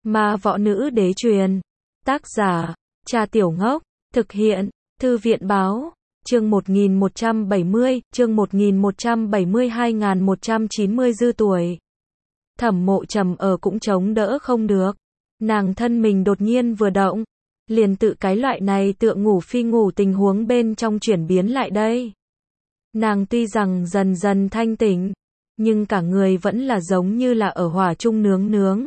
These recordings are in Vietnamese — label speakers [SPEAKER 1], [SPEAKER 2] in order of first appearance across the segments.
[SPEAKER 1] Ma võ nữ đế truyền. Tác giả, Cha Tiểu Ngốc. Thực hiện, Thư viện báo. Chương 1170, chương 1170 2190 dư tuổi. Thẩm Mộ Trầm ở cũng chống đỡ không được. Nàng thân mình đột nhiên vừa động, liền tự cái loại này tựa ngủ phi ngủ tình huống bên trong chuyển biến lại đây. Nàng tuy rằng dần dần thanh tỉnh, nhưng cả người vẫn là giống như là ở hỏa chung nướng.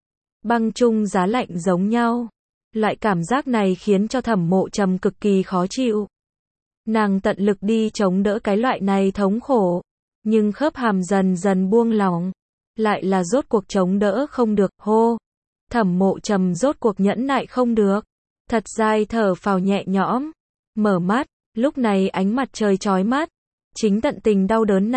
[SPEAKER 1] Băng chung giá lạnh giống nhau. Loại cảm giác này khiến cho Thẩm Mộ Trầm cực kỳ khó chịu. Nàng tận lực đi chống đỡ cái loại này thống khổ, nhưng khớp hàm dần dần buông lỏng, lại là rốt cuộc chống đỡ không được, hô. Thẩm Mộ Trầm rốt cuộc nhẫn nại không được, thật dài thở phào nhẹ nhõm, mở mắt, lúc này ánh mặt trời chói mắt, chính tận tình đau đớn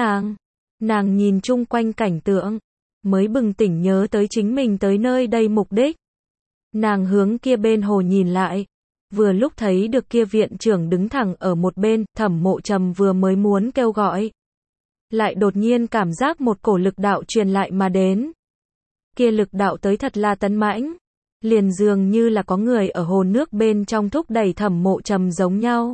[SPEAKER 1] nàng nhìn chung quanh cảnh tượng, mới bừng tỉnh nhớ tới chính mình tới nơi đây mục đích. Nàng hướng kia bên hồ nhìn lại, vừa lúc thấy được kia viện trưởng đứng thẳng ở một bên, Thẩm Mộ Trầm vừa mới muốn kêu gọi, lại đột nhiên cảm giác một cổ lực đạo truyền lại mà đến. Kia lực đạo tới thật là tấn mãnh, liền dường như là có người ở hồ nước bên trong thúc đẩy Thẩm Mộ Trầm giống nhau.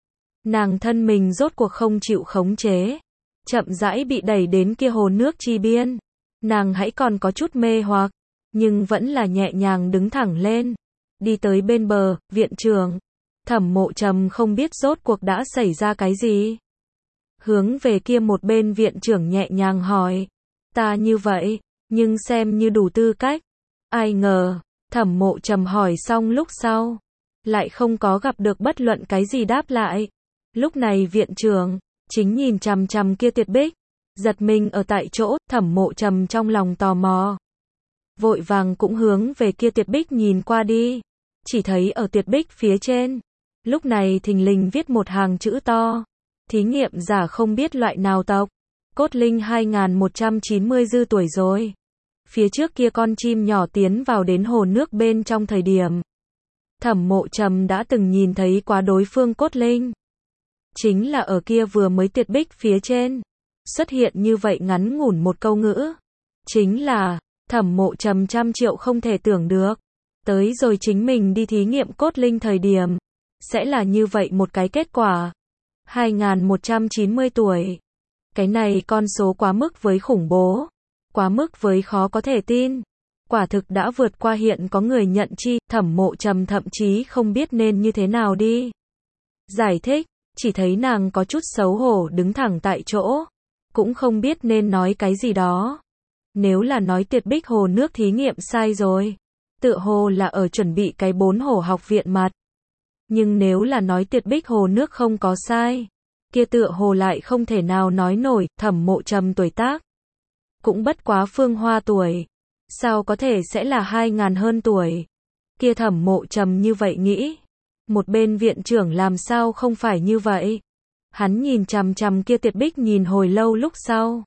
[SPEAKER 1] Nàng thân mình rốt cuộc không chịu khống chế, chậm rãi bị đẩy đến kia hồ nước chi biên. Nàng hãy còn có chút mê hoặc, nhưng vẫn là nhẹ nhàng đứng thẳng lên, đi tới bên bờ. Viện trưởng. Thẩm Mộ Trầm không biết rốt cuộc đã xảy ra cái gì, hướng về kia một bên viện trưởng nhẹ nhàng hỏi, ta như vậy, nhưng xem như đủ tư cách. Ai ngờ, Thẩm Mộ Trầm hỏi xong lúc sau, lại không có gặp được bất luận cái gì đáp lại. Lúc này viện trưởng chính nhìn chằm chằm kia Tuyệt Bích, giật mình ở tại chỗ. Thẩm Mộ Trầm trong lòng tò mò, vội vàng cũng hướng về kia Tuyệt Bích nhìn qua đi, chỉ thấy ở Tuyệt Bích phía trên, lúc này thình lình viết một hàng chữ to, thí nghiệm giả không biết loại nào tộc, cốt linh 2190 dư tuổi rồi. Phía trước kia con chim nhỏ tiến vào đến hồ nước bên trong thời điểm, Thẩm Mộ Trầm đã từng nhìn thấy quá đối phương cốt linh. Chính là ở kia vừa mới Tuyệt Bích phía trên, xuất hiện như vậy ngắn ngủn một câu ngữ. Chính là, Thẩm Mộ Trầm trăm triệu không thể tưởng được, tới rồi chính mình đi thí nghiệm cốt linh thời điểm, sẽ là như vậy một cái kết quả. 2190 tuổi. Cái này con số quá mức với khủng bố, quá mức với khó có thể tin. Quả thực đã vượt qua hiện có người nhận chi. Thẩm Mộ Trầm thậm chí không biết nên như thế nào đi giải thích, chỉ thấy nàng có chút xấu hổ đứng thẳng tại chỗ, cũng không biết nên nói cái gì đó. Nếu là nói Tuyệt Bích hồ nước thí nghiệm sai rồi, tựa hồ là ở chuẩn bị cái 4 hồ học viện mặt. Nhưng nếu là nói Tuyệt Bích hồ nước không có sai, kia tựa hồ lại không thể nào nói nổi. Thẩm Mộ Trầm tuổi tác cũng bất quá Phương Hoa tuổi, sao có thể sẽ là 2000 hơn tuổi. Kia Thẩm Mộ Trầm như vậy nghĩ, một bên viện trưởng làm sao không phải như vậy. Hắn nhìn chằm chằm kia Tuyệt Bích nhìn hồi lâu lúc sau,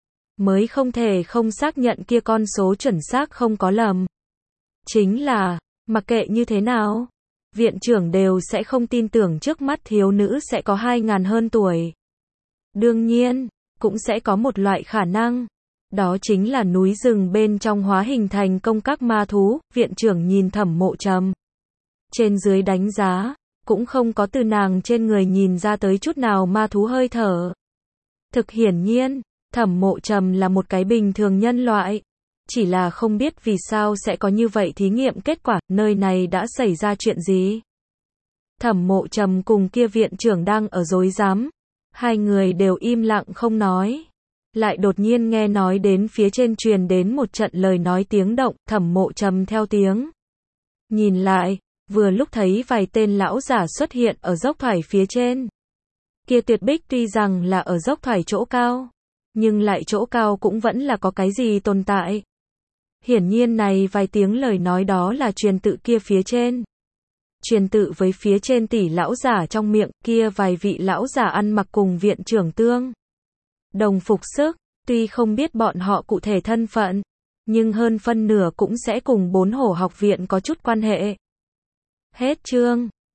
[SPEAKER 1] mới không thể không xác nhận kia con số chuẩn xác không có lầm. Chính là, mặc kệ như thế nào, viện trưởng đều sẽ không tin tưởng trước mắt thiếu nữ sẽ có 2000 hơn tuổi. Đương nhiên, cũng sẽ có một loại khả năng, đó chính là núi rừng bên trong hóa hình thành công các ma thú. Viện trưởng nhìn Thẩm Mộ Trầm, trên dưới đánh giá, cũng không có từ nàng trên người nhìn ra tới chút nào ma thú hơi thở. Thực hiển nhiên, Thẩm Mộ Trầm là một cái bình thường nhân loại, chỉ là không biết vì sao sẽ có như vậy thí nghiệm kết quả. Nơi này đã xảy ra chuyện gì? Thẩm Mộ Trầm cùng kia viện trưởng đang ở rối rắm, hai người đều im lặng không nói. Lại đột nhiên nghe nói đến phía trên truyền đến một trận lời nói tiếng động. Thẩm Mộ Trầm theo tiếng nhìn lại, vừa lúc thấy vài tên lão giả xuất hiện ở dốc thoải phía trên. Kia Tuyệt Bích tuy rằng là ở dốc thoải chỗ cao, nhưng lại chỗ cao cũng vẫn là có cái gì tồn tại. Hiển nhiên này vài tiếng lời nói đó là truyền tự kia phía trên, truyền tự với phía trên tỷ lão giả trong miệng. Kia vài vị lão giả ăn mặc cùng viện trưởng tương đồng phục sức, tuy không biết bọn họ cụ thể thân phận, nhưng hơn phân nửa cũng sẽ cùng 4 hổ học viện có chút quan hệ. Hết chương.